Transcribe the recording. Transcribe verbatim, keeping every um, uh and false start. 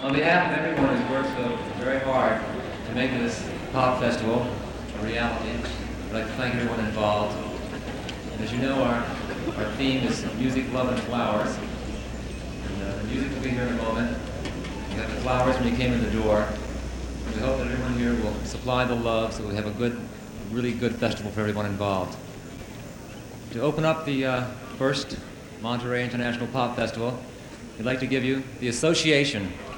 On behalf of everyone who's worked so very hard to make this pop festival a reality, I'd like to thank everyone involved. And as you know, our, our theme is music, love, and flowers. And uh, the music will be here in a moment. You got the flowers when you came in the door. And we hope that everyone here will supply the love so we have a good, really good festival for everyone involved. To open up the uh, first Monterey International Pop Festival, we'd like to give you the Association